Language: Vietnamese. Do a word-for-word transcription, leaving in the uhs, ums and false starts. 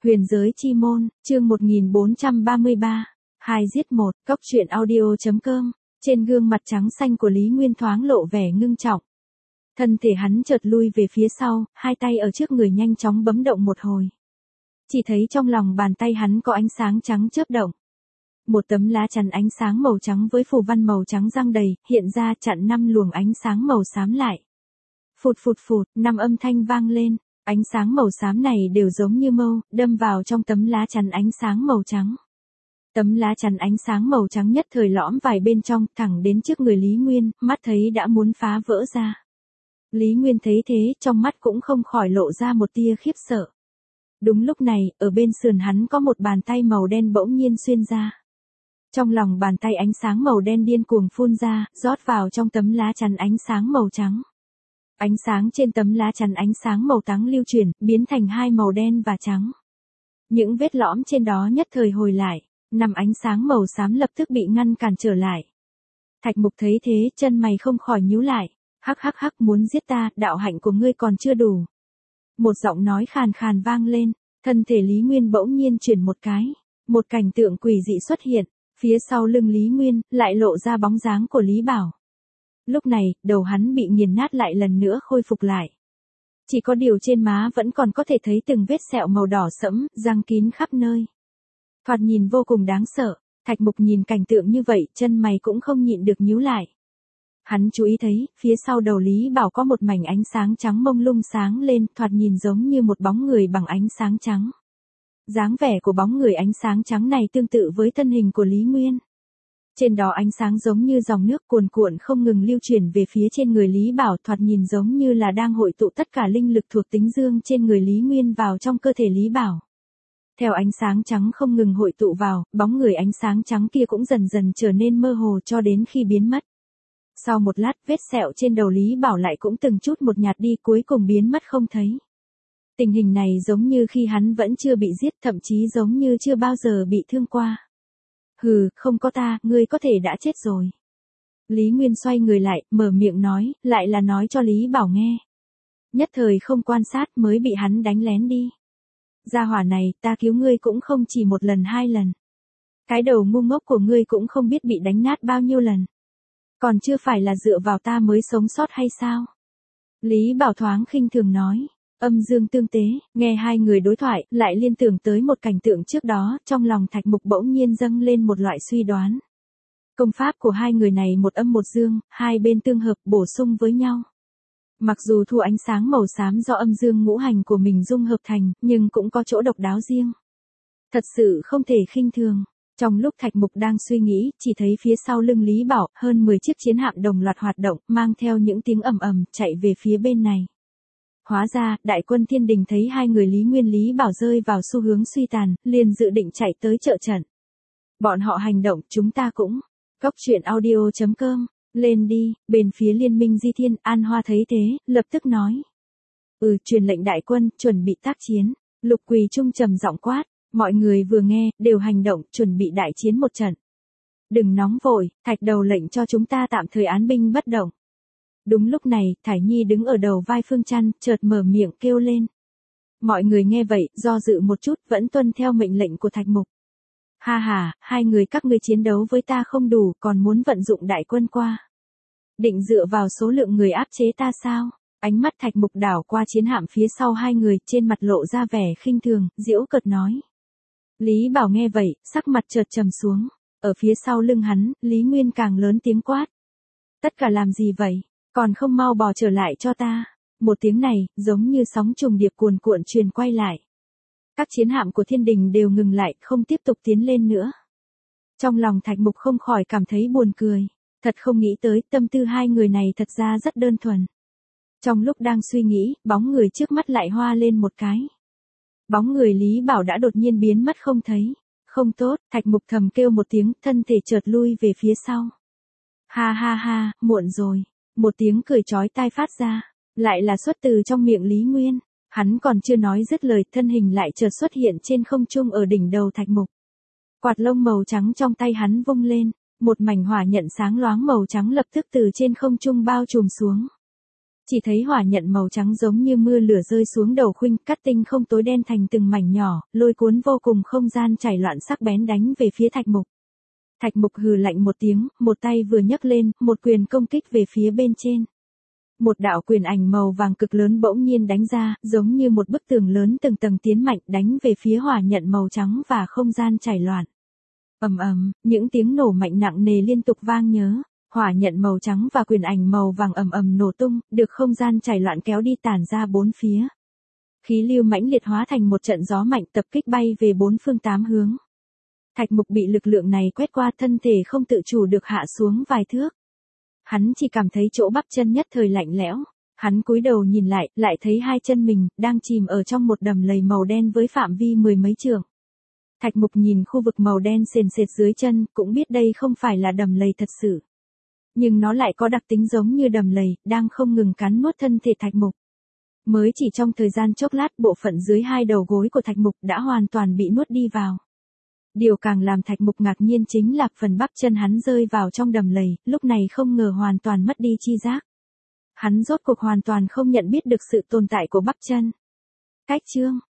Huyền giới chi môn, chương một nghìn bốn trăm ba mươi ba. Hai giết một, cốc truyện audio.com. Trên gương mặt trắng xanh của Lý Nguyên thoáng lộ vẻ ngưng trọng. Thân thể hắn chợt lui về phía sau, hai tay ở trước người nhanh chóng bấm động một hồi. Chỉ thấy trong lòng bàn tay hắn có ánh sáng trắng chớp động. Một tấm lá chắn ánh sáng màu trắng với phù văn màu trắng răng đầy, hiện ra chặn năm luồng ánh sáng màu xám lại. Phụt phụt phụt, năm âm thanh vang lên. Ánh sáng màu xám này đều giống như mâu, đâm vào trong tấm lá chắn ánh sáng màu trắng. Tấm lá chắn ánh sáng màu trắng nhất thời lõm vài bên trong, thẳng đến trước người Lý Nguyên, mắt thấy đã muốn phá vỡ ra. Lý Nguyên thấy thế, trong mắt cũng không khỏi lộ ra một tia khiếp sợ. Đúng lúc này, ở bên sườn hắn có một bàn tay màu đen bỗng nhiên xuyên ra. Trong lòng bàn tay ánh sáng màu đen điên cuồng phun ra, rót vào trong tấm lá chắn ánh sáng màu trắng. Ánh sáng trên tấm lá chắn ánh sáng màu trắng lưu chuyển, biến thành hai màu đen và trắng. Những vết lõm trên đó nhất thời hồi lại, năm ánh sáng màu xám lập tức bị ngăn cản trở lại. Thạch Mục thấy thế, chân mày không khỏi nhíu lại, hắc hắc hắc, muốn giết ta, đạo hạnh của ngươi còn chưa đủ. Một giọng nói khàn khàn vang lên, thân thể Lý Nguyên bỗng nhiên chuyển một cái, một cảnh tượng quỷ dị xuất hiện, phía sau lưng Lý Nguyên, lại lộ ra bóng dáng của Lý Bảo. Lúc này, đầu hắn bị nghiền nát lại lần nữa khôi phục lại. Chỉ có điều trên má vẫn còn có thể thấy từng vết sẹo màu đỏ sẫm, răng kín khắp nơi. Thoạt nhìn vô cùng đáng sợ, Thạch Mục nhìn cảnh tượng như vậy, chân mày cũng không nhịn được nhíu lại. Hắn chú ý thấy, phía sau đầu Lý Bảo có một mảnh ánh sáng trắng mông lung sáng lên, thoạt nhìn giống như một bóng người bằng ánh sáng trắng. Dáng vẻ của bóng người ánh sáng trắng này tương tự với thân hình của Lý Nguyên. Trên đó ánh sáng giống như dòng nước cuồn cuộn không ngừng lưu chuyển về phía trên người Lý Bảo, thoạt nhìn giống như là đang hội tụ tất cả linh lực thuộc tính dương trên người Lý Nguyên vào trong cơ thể Lý Bảo. Theo ánh sáng trắng không ngừng hội tụ vào, bóng người ánh sáng trắng kia cũng dần dần trở nên mơ hồ cho đến khi biến mất. Sau một lát, vết sẹo trên đầu Lý Bảo lại cũng từng chút một nhạt đi, cuối cùng biến mất không thấy. Tình hình này giống như khi hắn vẫn chưa bị giết, thậm chí giống như chưa bao giờ bị thương qua. Hừ, không có ta, ngươi có thể đã chết rồi. Lý Nguyên xoay người lại, mở miệng nói, lại là nói cho Lý Bảo nghe. Nhất thời không quan sát mới bị hắn đánh lén đi. Gia hỏa này, ta cứu ngươi cũng không chỉ một lần hai lần. Cái đầu ngu ngốc của ngươi cũng không biết bị đánh nát bao nhiêu lần. Còn chưa phải là dựa vào ta mới sống sót hay sao? Lý Bảo thoáng khinh thường nói. Âm dương tương tế, nghe hai người đối thoại, lại liên tưởng tới một cảnh tượng trước đó, trong lòng Thạch Mục bỗng nhiên dâng lên một loại suy đoán. Công pháp của hai người này một âm một dương, hai bên tương hợp bổ sung với nhau. Mặc dù thu ánh sáng màu xám do âm dương ngũ hành của mình dung hợp thành, nhưng cũng có chỗ độc đáo riêng. Thật sự không thể khinh thường. Trong lúc Thạch Mục đang suy nghĩ, chỉ thấy phía sau lưng Lý Bảo, hơn mười chiếc chiến hạm đồng loạt hoạt động, mang theo những tiếng ầm ầm, chạy về phía bên này. Hóa ra, đại quân Thiên Đình thấy hai người Lý Nguyên Lý Bảo rơi vào xu hướng suy tàn, liền dự định chạy tới trợ trận. Bọn họ hành động, chúng ta cũng. Cốc truyện audio.com, lên đi, bên phía Liên minh Di Thiên, An Hoa thấy thế, lập tức nói. Ừ, truyền lệnh đại quân, chuẩn bị tác chiến. Lục Quỳ Trung trầm giọng quát, mọi người vừa nghe, đều hành động, chuẩn bị đại chiến một trận. Đừng nóng vội, Thạch Đầu lệnh cho chúng ta tạm thời án binh bất động. Đúng lúc này, Thải Nhi đứng ở đầu vai Phương Trăn, chợt mở miệng kêu lên. Mọi người nghe vậy, do dự một chút, vẫn tuân theo mệnh lệnh của Thạch Mục. Ha ha, hai người các ngươi chiến đấu với ta không đủ, còn muốn vận dụng đại quân qua. Định dựa vào số lượng người áp chế ta sao? Ánh mắt Thạch Mục đảo qua chiến hạm phía sau hai người, trên mặt lộ ra vẻ khinh thường, giễu cợt nói. Lý Bảo nghe vậy, sắc mặt chợt trầm xuống. Ở phía sau lưng hắn, Lý Nguyên càng lớn tiếng quát. Tất cả làm gì vậy? Còn không mau bò trở lại cho ta. Một tiếng này, giống như sóng trùng điệp cuồn cuộn truyền quay lại. Các chiến hạm của Thiên Đình đều ngừng lại, không tiếp tục tiến lên nữa. Trong lòng Thạch Mục không khỏi cảm thấy buồn cười. Thật không nghĩ tới, tâm tư hai người này thật ra rất đơn thuần. Trong lúc đang suy nghĩ, bóng người trước mắt lại hoa lên một cái. Bóng người Lý Bảo đã đột nhiên biến mất không thấy. Không tốt, Thạch Mục thầm kêu một tiếng, thân thể chợt lui về phía sau. Ha ha ha, muộn rồi. Một tiếng cười chói tai phát ra, lại là xuất từ trong miệng Lý Nguyên. Hắn còn chưa nói dứt lời, thân hình lại chợt xuất hiện trên không trung ở đỉnh đầu Thạch Mục. Quạt lông màu trắng trong tay hắn vung lên, một mảnh hỏa nhận sáng loáng màu trắng lập tức từ trên không trung bao trùm xuống. Chỉ thấy hỏa nhận màu trắng giống như mưa lửa rơi xuống đầu Khuynh, cắt tinh không tối đen thành từng mảnh nhỏ, lôi cuốn vô cùng không gian chảy loạn sắc bén đánh về phía Thạch Mục. Thạch Mục hừ lạnh một tiếng, một tay vừa nhấc lên, một quyền công kích về phía bên trên. Một đạo quyền ảnh màu vàng cực lớn bỗng nhiên đánh ra, giống như một bức tường lớn từng tầng tiến mạnh đánh về phía hỏa nhận màu trắng và không gian chảy loạn. Ầm ầm, những tiếng nổ mạnh nặng nề liên tục vang nhớ. Hỏa nhận màu trắng và quyền ảnh màu vàng ầm ầm nổ tung, được không gian chảy loạn kéo đi tản ra bốn phía. Khí lưu mãnh liệt hóa thành một trận gió mạnh tập kích bay về bốn phương tám hướng. Thạch Mục bị lực lượng này quét qua, thân thể không tự chủ được hạ xuống vài thước. Hắn chỉ cảm thấy chỗ bắp chân nhất thời lạnh lẽo. Hắn cúi đầu nhìn lại, lại thấy hai chân mình đang chìm ở trong một đầm lầy màu đen với phạm vi mười mấy trượng. Thạch Mục nhìn khu vực màu đen sền sệt dưới chân, cũng biết đây không phải là đầm lầy thật sự. Nhưng nó lại có đặc tính giống như đầm lầy, đang không ngừng cắn nuốt thân thể Thạch Mục. Mới chỉ trong thời gian chốc lát, bộ phận dưới hai đầu gối của Thạch Mục đã hoàn toàn bị nuốt đi vào. Điều càng làm Thạch Mục ngạc nhiên chính là phần bắp chân hắn rơi vào trong đầm lầy, lúc này không ngờ hoàn toàn mất đi chi giác. Hắn rốt cuộc hoàn toàn không nhận biết được sự tồn tại của bắp chân. Cách chương